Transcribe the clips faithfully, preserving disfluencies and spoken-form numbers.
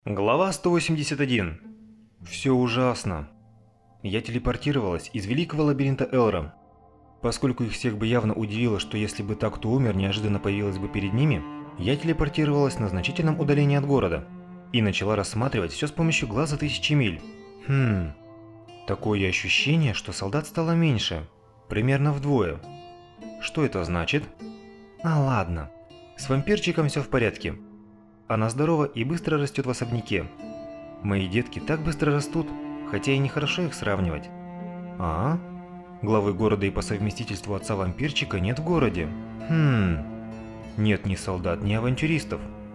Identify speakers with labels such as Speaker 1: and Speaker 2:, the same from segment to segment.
Speaker 1: Глава сто восемьдесят один. Все ужасно. Я телепортировалась из великого лабиринта Элра. Поскольку их всех бы явно удивило, что если бы так, кто умер, неожиданно появилась бы перед ними, я телепортировалась на значительном удалении от города и начала рассматривать все с помощью глаза тысячи миль. Хм. Такое ощущение, что солдат стало меньше. Примерно вдвое. Что это значит? А ладно. С вампирчиком все в порядке. Она здорова и быстро растет в особняке. Мои детки так быстро растут, хотя и нехорошо их сравнивать. А? Главы города и по совместительству отца вампирчика нет в городе. Хм. Нет ни солдат, ни авантюристов.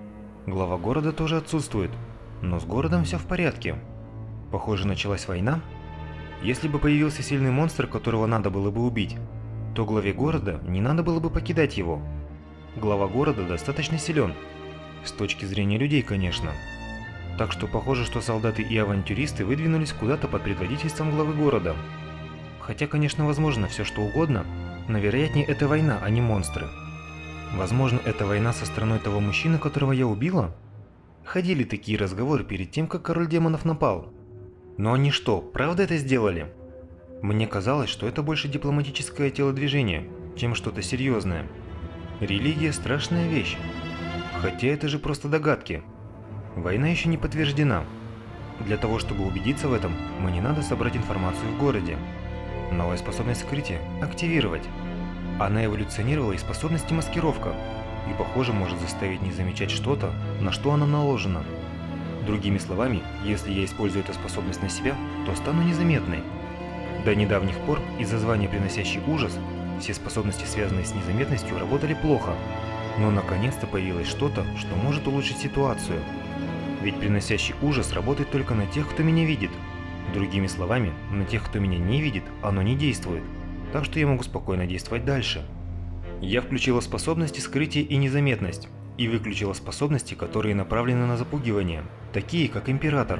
Speaker 1: Глава города тоже отсутствует, но с городом все в порядке. Похоже, началась война. Если бы появился сильный монстр, которого надо было бы убить, то главе города не надо было бы покидать его. Глава города достаточно силен. С точки зрения людей, конечно. Так что похоже, что солдаты и авантюристы выдвинулись куда-то под предводительством главы города. Хотя, конечно, возможно все что угодно, но вероятнее это война, а не монстры. Возможно, это война со страной того мужчины, которого я убила? Ходили такие разговоры перед тем, как король демонов напал. Но они что, правда это сделали? Мне казалось, что это больше дипломатическое телодвижение, чем что-то серьезное. Религия – страшная вещь. Хотя это же просто догадки. Война еще не подтверждена. Для того, чтобы убедиться в этом, мне надо собрать информацию в городе. Новая способность скрытия – активировать. Она эволюционировала из способности маскировка, и, похоже, может заставить не замечать что-то, на что она наложена. Другими словами, если я использую эту способность на себя, то стану незаметной. До недавних пор, из-за звания приносящий ужас, все способности, связанные с незаметностью, работали плохо. Но наконец-то появилось что-то, что может улучшить ситуацию. Ведь приносящий ужас работает только на тех, кто меня видит. Другими словами, на тех, кто меня не видит, оно не действует. Так что я могу спокойно действовать дальше. Я включила способности скрытия и незаметность, и выключила способности, которые направлены на запугивание, такие как Император.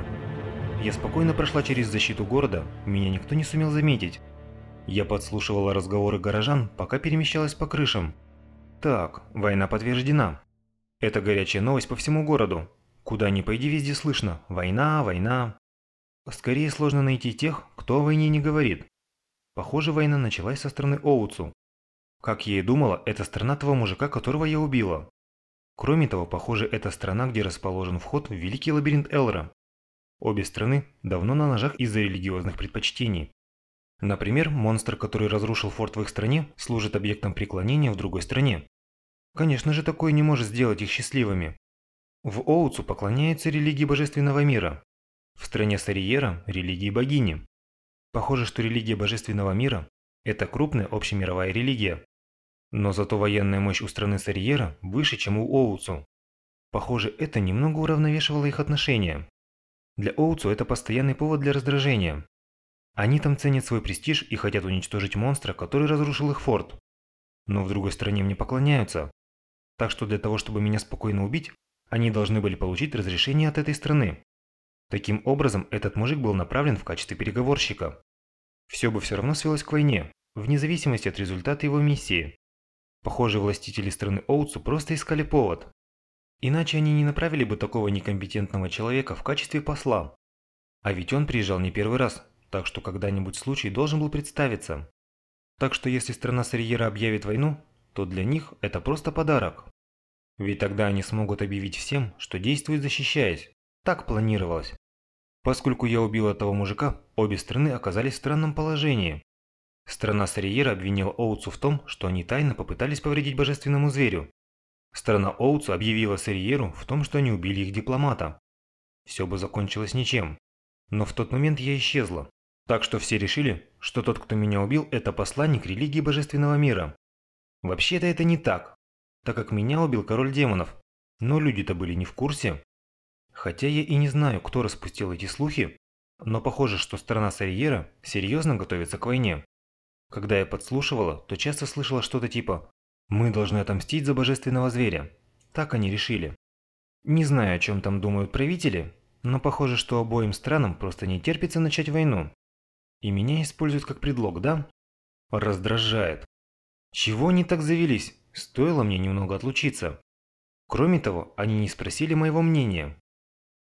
Speaker 1: Я спокойно прошла через защиту города, меня никто не сумел заметить. Я подслушивала разговоры горожан, пока перемещалась по крышам. Так, война подтверждена. Это горячая новость по всему городу. Куда ни пойди, везде слышно: война, война. Скорее сложно найти тех, кто о войне не говорит. Похоже, война началась со страны Оуцу. Как я и думала, это страна того мужика, которого я убила. Кроме того, похоже, это страна, где расположен вход в великий лабиринт Элра. Обе страны давно на ножах из-за религиозных предпочтений. Например, монстр, который разрушил форт в их стране, служит объектом преклонения в другой стране. Конечно же, такое не может сделать их счастливыми. В Оуцу поклоняются религии божественного мира. В стране Сариера – религии богини. Похоже, что религия божественного мира – это крупная общемировая религия. Но зато военная мощь у страны Сариера выше, чем у Оуцу. Похоже, это немного уравновешивало их отношения. Для Оуцу это постоянный повод для раздражения. Они там ценят свой престиж и хотят уничтожить монстра, который разрушил их форт. Но в другой стране мне поклоняются. Так что для того, чтобы меня спокойно убить, они должны были получить разрешение от этой страны. Таким образом, этот мужик был направлен в качестве переговорщика. Все бы все равно свелось к войне, вне зависимости от результата его миссии. Похоже, властители страны Оуцу просто искали повод. Иначе они не направили бы такого некомпетентного человека в качестве посла. А ведь он приезжал не первый раз, так что когда-нибудь случай должен был представиться. Так что если страна Сариера объявит войну, то для них это просто подарок. Ведь тогда они смогут объявить всем, что действуют защищаясь. Так планировалось. Поскольку я убила того мужика, обе страны оказались в странном положении. Страна Сариера обвинила Оуцу в том, что они тайно попытались повредить божественному зверю. Страна Оуцу объявила Сариеру в том, что они убили их дипломата. Все бы закончилось ничем. Но в тот момент я исчезла. Так что все решили, что тот, кто меня убил, это посланник религии божественного мира. Вообще-то это не так, так как меня убил король демонов. Но люди-то были не в курсе. Хотя я и не знаю, кто распустил эти слухи, но похоже, что страна Сариера серьезно готовится к войне. Когда я подслушивала, то часто слышала что-то типа «Мы должны отомстить за божественного зверя». Так они решили. Не знаю, о чем там думают правители, но похоже, что обоим странам просто не терпится начать войну. И меня используют как предлог, да? Раздражает. Чего они так завелись? Стоило мне немного отлучиться. Кроме того, они не спросили моего мнения.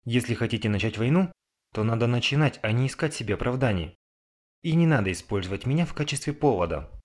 Speaker 1: Если хотите начать войну, то надо начинать, а не искать себе оправданий. И не надо использовать меня в качестве повода.